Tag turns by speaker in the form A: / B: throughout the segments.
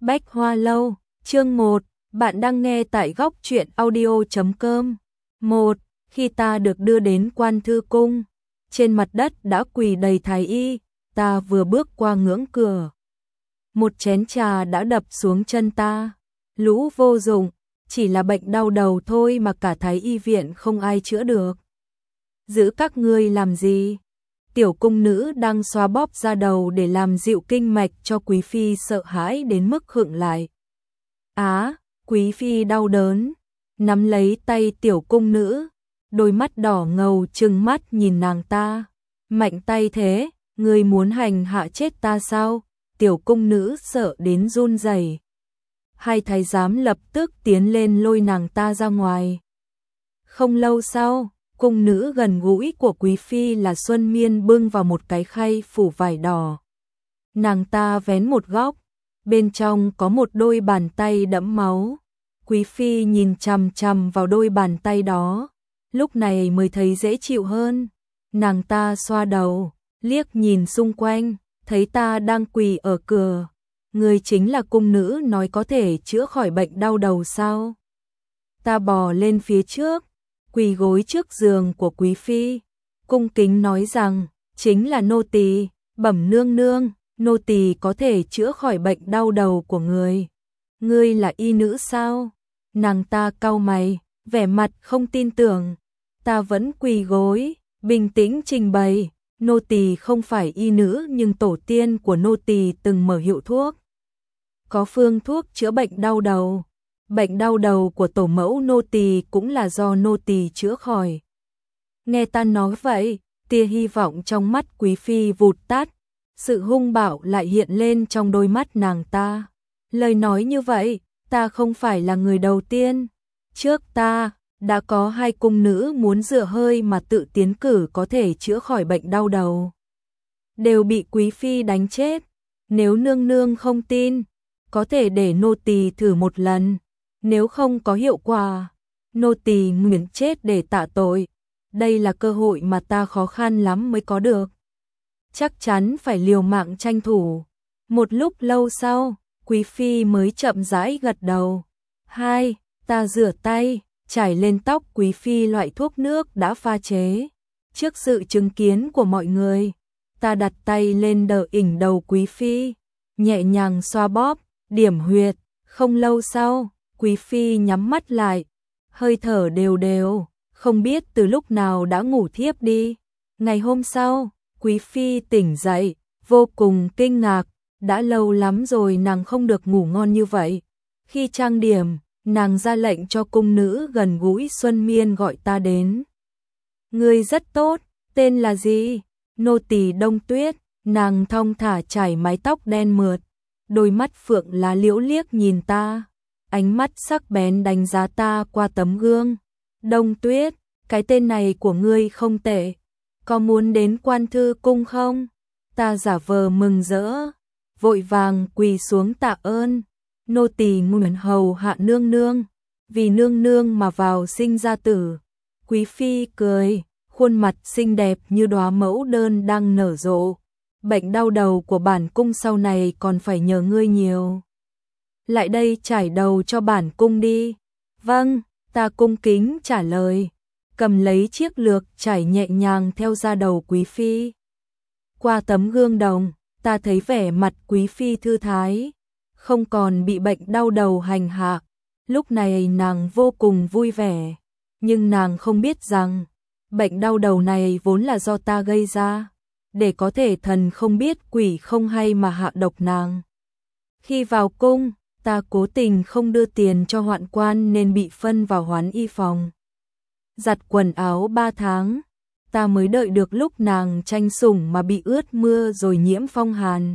A: Bách Hoa Lâu, chương 1, bạn đang nghe tại góc truyện audio.com. 1. Khi ta được đưa đến Quan Thư Cung, trên mặt đất đã quỳ đầy thái y, ta vừa bước qua ngưỡng cửa. Một chén trà đã đập xuống chân ta, lũ vô dụng, chỉ là bệnh đau đầu thôi mà cả thái y viện không ai chữa được. Giữ các ngươi làm gì? Tiểu cung nữ đang xoa bóp da đầu để làm dịu kinh mạch cho quý phi sợ hãi đến mức khựng lại. Quý phi đau đớn, nắm lấy tay tiểu cung nữ, đôi mắt đỏ ngầu trừng mắt nhìn nàng ta. Mạnh tay thế, ngươi muốn hành hạ chết ta sao? Tiểu cung nữ sợ đến run rẩy. Hai thái giám lập tức tiến lên lôi nàng ta ra ngoài. Không lâu sau, cung nữ gần gũi của quý phi là Xuân Miên bưng vào một cái khay phủ vải đỏ. Nàng ta vén một góc, bên trong có một đôi bàn tay đẫm máu. Quý phi nhìn chằm chằm vào đôi bàn tay đó, lúc này mới thấy dễ chịu hơn. Nàng ta xoa đầu, liếc nhìn xung quanh, thấy ta đang quỳ ở cửa. Người chính là cung nữ nói có thể chữa khỏi bệnh đau đầu sao? Ta bò lên phía trước, quỳ gối trước giường của quý phi, cung kính nói rằng, chính là nô tỳ, bẩm nương nương, nô tỳ có thể chữa khỏi bệnh đau đầu của người. Ngươi là y nữ sao? Nàng ta cau mày, vẻ mặt không tin tưởng. Ta vẫn quỳ gối, bình tĩnh trình bày, nô tỳ không phải y nữ nhưng tổ tiên của nô tỳ từng mở hiệu thuốc. Có phương thuốc chữa bệnh đau đầu. Bệnh đau đầu của tổ mẫu nô tỳ cũng là do nô tỳ chữa khỏi. Nghe ta nói vậy, tia hy vọng trong mắt quý phi vụt tắt, sự hung bạo lại hiện lên trong đôi mắt nàng ta. Lời nói như vậy, ta không phải là người đầu tiên. Trước ta, đã có hai cung nữ muốn dựa hơi mà tự tiến cử có thể chữa khỏi bệnh đau đầu. Đều bị quý phi đánh chết. Nếu nương nương không tin, có thể để nô tỳ thử một lần. Nếu không có hiệu quả, nô tỳ nguyện chết để tạ tội. Đây là cơ hội mà ta khó khăn lắm mới có được. Chắc chắn phải liều mạng tranh thủ. Một lúc lâu sau, quý phi mới chậm rãi gật đầu. 2. Ta rửa tay, trải lên tóc quý phi loại thuốc nước đã pha chế. Trước sự chứng kiến của mọi người, ta đặt tay lên đỉnh đầu quý phi, nhẹ nhàng xoa bóp, điểm huyệt. Không lâu sau, quý phi nhắm mắt lại, hơi thở đều đều, không biết từ lúc nào đã ngủ thiếp đi. Ngày hôm sau, quý phi tỉnh dậy, vô cùng kinh ngạc, đã lâu lắm rồi nàng không được ngủ ngon như vậy. Khi trang điểm, nàng ra lệnh cho cung nữ gần gũi Xuân Miên gọi ta đến. Ngươi rất tốt, tên là gì? Nô tỳ Đông Tuyết. Nàng thong thả chải mái tóc đen mượt, đôi mắt phượng lá liễu liếc nhìn ta, ánh mắt sắc bén đánh giá ta qua tấm gương. Đông Tuyết, cái tên này của ngươi không tệ, có muốn đến Quan Thư Cung không? Ta giả vờ mừng rỡ, vội vàng quỳ xuống tạ ơn. Nô tỳ nguyện hầu hạ nương nương, vì nương nương mà vào sinh ra tử. Quý phi cười, khuôn mặt xinh đẹp như đóa mẫu đơn đang nở rộ. Bệnh đau đầu của bản cung sau này còn phải nhờ ngươi nhiều. Lại đây trải đầu cho bản cung đi. Vâng, ta cung kính trả lời, cầm lấy chiếc lược trải nhẹ nhàng theo da đầu quý phi. Qua tấm gương đồng, ta thấy vẻ mặt quý phi thư thái, không còn bị bệnh đau đầu hành hạ. Lúc này nàng vô cùng vui vẻ, nhưng nàng không biết rằng bệnh đau đầu này vốn là do ta gây ra, để có thể thần không biết quỷ không hay mà hạ độc nàng. Khi vào cung, ta cố tình không đưa tiền cho hoạn quan nên bị phân vào hoán y phòng. Giặt quần áo 3 tháng, ta mới đợi được lúc nàng tranh sủng mà bị ướt mưa rồi nhiễm phong hàn.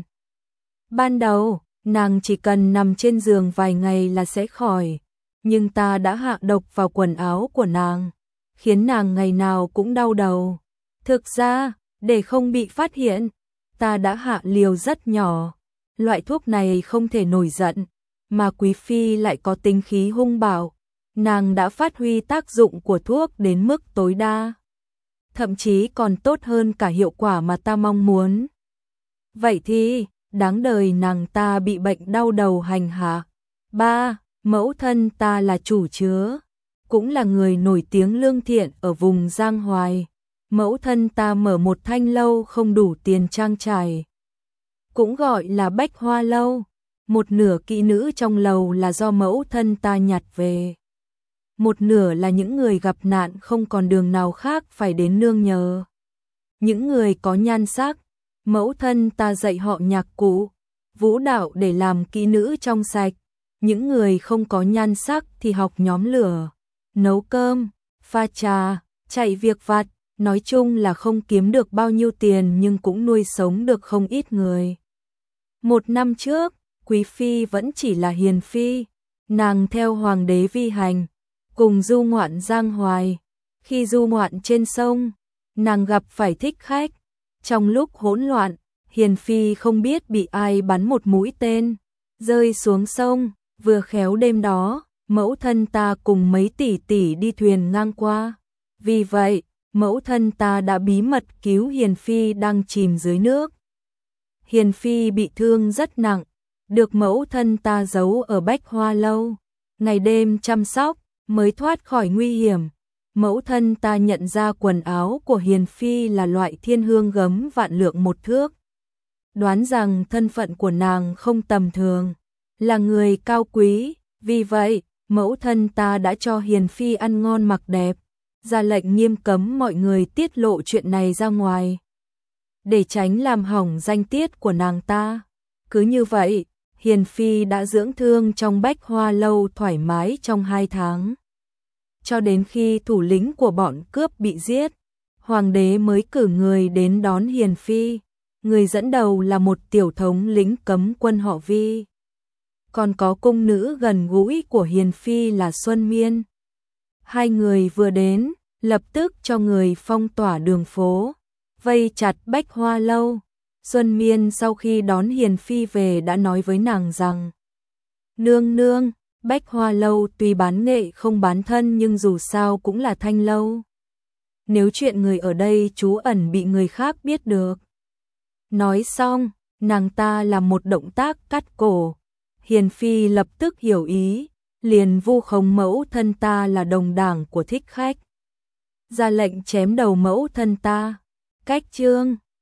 A: Ban đầu, nàng chỉ cần nằm trên giường vài ngày là sẽ khỏi, nhưng ta đã hạ độc vào quần áo của nàng, khiến nàng ngày nào cũng đau đầu. Thực ra, để không bị phát hiện, ta đã hạ liều rất nhỏ. Loại thuốc này không thể nổi giận, mà quý phi lại có tính khí hung bạo. Nàng đã phát huy tác dụng của thuốc đến mức tối đa, thậm chí còn tốt hơn cả hiệu quả mà ta mong muốn. Vậy thì, đáng đời nàng ta bị bệnh đau đầu hành hạ. 3. Mẫu thân ta là chủ chứa, cũng là người nổi tiếng lương thiện ở vùng Giang Hoài. Mẫu thân ta mở một thanh lâu không đủ tiền trang trải, cũng gọi là Bách Hoa Lâu. Một nửa kỹ nữ trong lầu là do mẫu thân ta nhặt về, một nửa là những người gặp nạn không còn đường nào khác phải đến nương nhờ. Những người có nhan sắc, mẫu thân ta dạy họ nhạc cụ, vũ đạo để làm kỹ nữ trong sạch. Những người không có nhan sắc thì học nhóm lửa, nấu cơm, pha trà, chạy việc vặt. Nói chung là không kiếm được bao nhiêu tiền nhưng cũng nuôi sống được không ít người. 1 năm trước, Quý Phi vẫn chỉ là hiền phi, nàng theo hoàng đế vi hành, cùng du ngoạn Giang Hoài. Khi du ngoạn trên sông, nàng gặp phải thích khách. Trong lúc hỗn loạn, hiền phi không biết bị ai bắn một mũi tên, rơi xuống sông. Vừa khéo đêm đó, mẫu thân ta cùng mấy tỷ tỷ đi thuyền ngang qua. Vì vậy, mẫu thân ta đã bí mật cứu hiền phi đang chìm dưới nước. Hiền phi bị thương rất nặng, được mẫu thân ta giấu ở Bách Hoa Lâu, ngày đêm chăm sóc mới thoát khỏi nguy hiểm. Mẫu thân ta nhận ra quần áo của hiền phi là loại thiên hương gấm vạn lượng 1 thước, đoán rằng thân phận của nàng không tầm thường, là người cao quý. Vì vậy, mẫu thân ta đã cho hiền phi ăn ngon mặc đẹp, ra lệnh nghiêm cấm mọi người tiết lộ chuyện này ra ngoài, để tránh làm hỏng danh tiết của nàng ta. Cứ như vậy, hiền phi đã dưỡng thương trong Bách Hoa Lâu thoải mái trong 2 tháng. Cho đến khi thủ lĩnh của bọn cướp bị giết, hoàng đế mới cử người đến đón hiền phi. Người dẫn đầu là một tiểu thống lĩnh cấm quân họ Vi. Còn có cung nữ gần gũi của hiền phi là Xuân Miên. Hai người vừa đến, lập tức cho người phong tỏa đường phố, vây chặt Bách Hoa Lâu. Xuân Miên sau khi đón hiền phi về đã nói với nàng rằng: Nương nương, Bách Hoa Lâu tuy bán nghệ không bán thân nhưng dù sao cũng là thanh lâu. Nếu chuyện người ở đây trú ẩn bị người khác biết được. Nói xong, nàng ta làm một động tác cắt cổ. Hiền phi lập tức hiểu ý, liền vu khống mẫu thân ta là đồng đảng của thích khách, ra lệnh chém đầu mẫu thân ta. Cách chương